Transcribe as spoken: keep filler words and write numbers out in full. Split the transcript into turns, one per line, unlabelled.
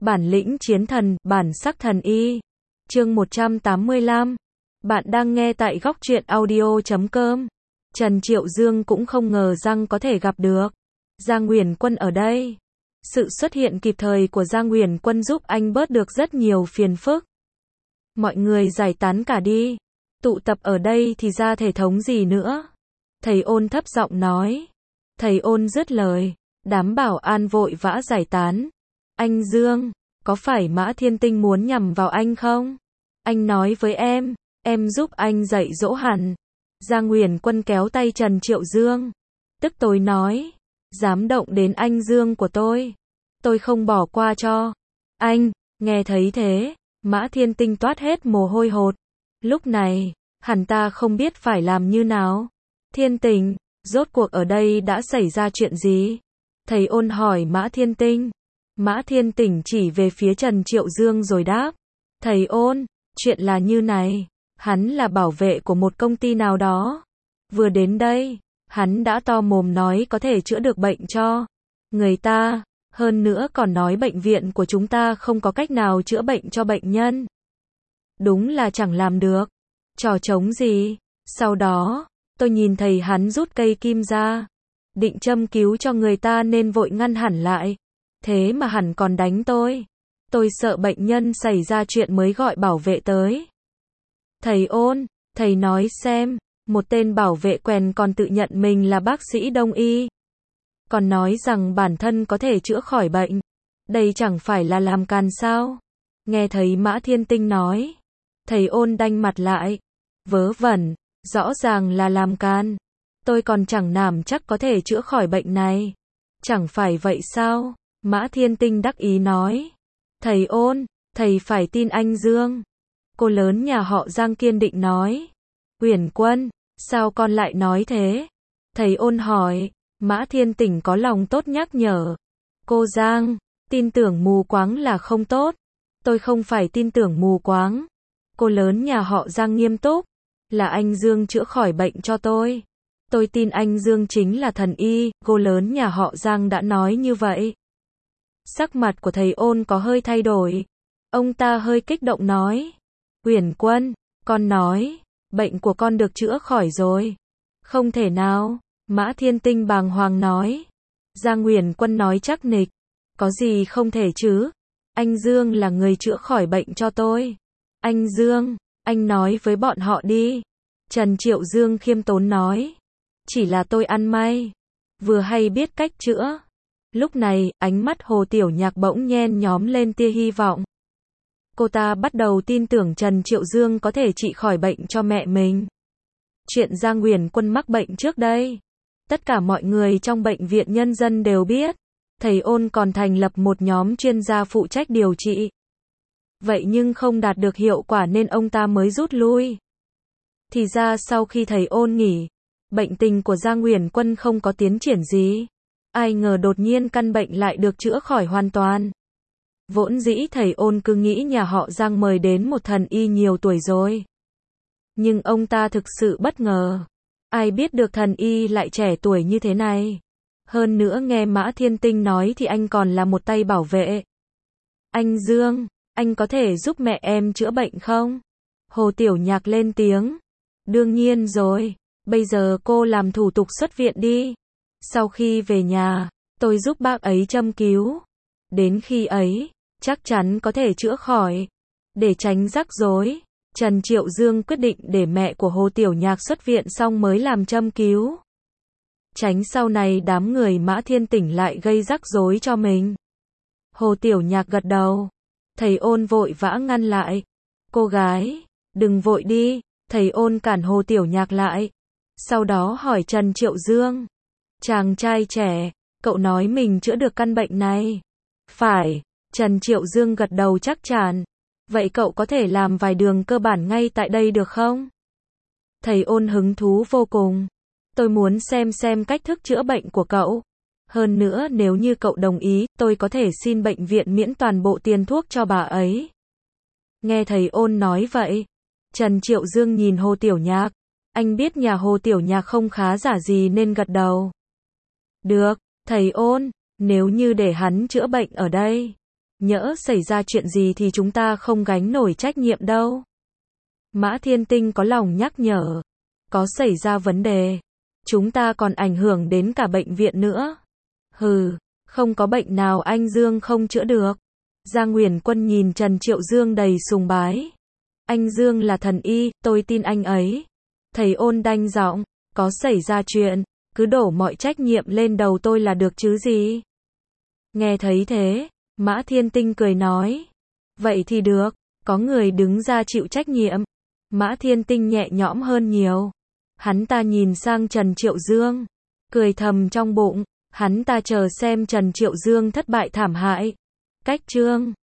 Bản lĩnh chiến thần, bản sắc thần y. Chương một trăm tám mươi lăm. Bạn đang nghe tại góc truyện audio chấm com. Trần Triệu Dương cũng không ngờ rằng có thể gặp được Giang Uyển Quân ở đây. Sự xuất hiện kịp thời của Giang Uyển Quân giúp anh bớt được rất nhiều phiền phức. Mọi người giải tán cả đi. Tụ tập ở đây thì ra thể thống gì nữa. Thầy Ôn thấp giọng nói. Thầy Ôn dứt lời, đám bảo an vội vã giải tán. Anh Dương, có phải Mã Thiên Tinh muốn nhằm vào anh không? Anh nói với em, em giúp anh dạy dỗ hẳn. Giang Uyển Quân kéo tay Trần Triệu Dương. Tức tối nói, dám động đến anh Dương của tôi, tôi không bỏ qua cho. Anh, nghe thấy thế, Mã Thiên Tinh toát hết mồ hôi hột. Lúc này, hẳn ta không biết phải làm như nào. Thiên Tình, rốt cuộc ở đây đã xảy ra chuyện gì? Thầy Ôn hỏi Mã Thiên Tinh. Mã Thiên Tinh chỉ về phía Trần Triệu Dương rồi đáp. Thầy Ôn, chuyện là như này, hắn là bảo vệ của một công ty nào đó. Vừa đến đây, hắn đã to mồm nói có thể chữa được bệnh cho người ta, hơn nữa còn nói bệnh viện của chúng ta không có cách nào chữa bệnh cho bệnh nhân. Đúng là chẳng làm được. Trò trống gì? Sau đó, tôi nhìn thấy hắn rút cây kim ra, định châm cứu cho người ta nên vội ngăn hẳn lại. Thế mà hẳn còn đánh tôi. Tôi sợ bệnh nhân xảy ra chuyện mới gọi bảo vệ tới. Thầy Ôn, thầy nói xem, một tên bảo vệ quèn còn tự nhận mình là bác sĩ đông y. Còn nói rằng bản thân có thể chữa khỏi bệnh. Đây chẳng phải là làm càn sao? Nghe thấy Mã Thiên Tinh nói. Thầy Ôn đanh mặt lại. Vớ vẩn, rõ ràng là làm can. Tôi còn chẳng nằm chắc có thể chữa khỏi bệnh này. Chẳng phải vậy sao? Mã Thiên Tinh đắc ý nói. Thầy Ôn, thầy phải tin anh Dương. Cô lớn nhà họ Giang kiên định nói. Uyển Quân, sao con lại nói thế? Thầy Ôn hỏi. Mã Thiên Tinh có lòng tốt nhắc nhở. Cô Giang, tin tưởng mù quáng là không tốt. Tôi không phải tin tưởng mù quáng. Cô lớn nhà họ Giang nghiêm túc. Là anh Dương chữa khỏi bệnh cho tôi. Tôi tin anh Dương chính là thần y. Cô lớn nhà họ Giang đã nói như vậy. Sắc mặt của thầy Ôn có hơi thay đổi. Ông ta hơi kích động nói. Uyển Quân, con nói, bệnh của con được chữa khỏi rồi. Không thể nào. Mã Thiên Tinh bàng hoàng nói. Giang Uyển Quân nói chắc nịch. Có gì không thể chứ? Anh Dương là người chữa khỏi bệnh cho tôi. Anh Dương, anh nói với bọn họ đi. Trần Triệu Dương khiêm tốn nói. Chỉ là tôi ăn may. Vừa hay biết cách chữa. Lúc này, ánh mắt Hồ Tiểu Nhạc bỗng nhen nhóm lên tia hy vọng. Cô ta bắt đầu tin tưởng Trần Triệu Dương có thể trị khỏi bệnh cho mẹ mình. Chuyện Giang Uyển Quân mắc bệnh trước đây, tất cả mọi người trong bệnh viện nhân dân đều biết. Thầy Ôn còn thành lập một nhóm chuyên gia phụ trách điều trị. Vậy nhưng không đạt được hiệu quả nên ông ta mới rút lui. Thì ra sau khi thầy Ôn nghỉ, bệnh tình của Giang Uyển Quân không có tiến triển gì. Ai ngờ đột nhiên căn bệnh lại được chữa khỏi hoàn toàn. Vốn dĩ thầy Ôn cứ nghĩ nhà họ Giang mời đến một thần y nhiều tuổi rồi. Nhưng ông ta thực sự bất ngờ. Ai biết được thần y lại trẻ tuổi như thế này. Hơn nữa nghe Mã Thiên Tinh nói thì anh còn là một tay bảo vệ. Anh Dương, anh có thể giúp mẹ em chữa bệnh không? Hồ Tiểu Nhạc lên tiếng. Đương nhiên rồi, bây giờ cô làm thủ tục xuất viện đi. Sau khi về nhà, tôi giúp bác ấy châm cứu. Đến khi ấy, chắc chắn có thể chữa khỏi. Để tránh rắc rối, Trần Triệu Dương quyết định để mẹ của Hồ Tiểu Nhạc xuất viện xong mới làm châm cứu. Tránh sau này đám người Mã Thiên Tinh lại gây rắc rối cho mình. Hồ Tiểu Nhạc gật đầu. Thầy Ôn vội vã ngăn lại. Cô gái, đừng vội đi. Thầy Ôn cản Hồ Tiểu Nhạc lại. Sau đó hỏi Trần Triệu Dương. Chàng trai trẻ, cậu nói mình chữa được căn bệnh này. Phải, Trần Triệu Dương gật đầu chắc chắn. Vậy cậu có thể làm vài đường cơ bản ngay tại đây được không? Thầy Ôn hứng thú vô cùng. Tôi muốn xem xem cách thức chữa bệnh của cậu. Hơn nữa nếu như cậu đồng ý, tôi có thể xin bệnh viện miễn toàn bộ tiền thuốc cho bà ấy. Nghe thầy Ôn nói vậy, Trần Triệu Dương nhìn Hồ Tiểu Nhạc. Anh biết nhà Hồ Tiểu Nhạc không khá giả gì nên gật đầu. Được, thầy Ôn, nếu như để hắn chữa bệnh ở đây, nhỡ xảy ra chuyện gì thì chúng ta không gánh nổi trách nhiệm đâu. Mã Thiên Tinh có lòng nhắc nhở. Có xảy ra vấn đề, chúng ta còn ảnh hưởng đến cả bệnh viện nữa. Hừ, không có bệnh nào anh Dương không chữa được. Giang Nguyền Quân nhìn Trần Triệu Dương đầy sùng bái. Anh Dương là thần y, tôi tin anh ấy. Thầy Ôn đanh giọng, có xảy ra chuyện, cứ đổ mọi trách nhiệm lên đầu tôi là được chứ gì. Nghe thấy thế, Mã Thiên Tinh cười nói. Vậy thì được, có người đứng ra chịu trách nhiệm. Mã Thiên Tinh nhẹ nhõm hơn nhiều. Hắn ta nhìn sang Trần Triệu Dương, cười thầm trong bụng, hắn ta chờ xem Trần Triệu Dương thất bại thảm hại. Cách chương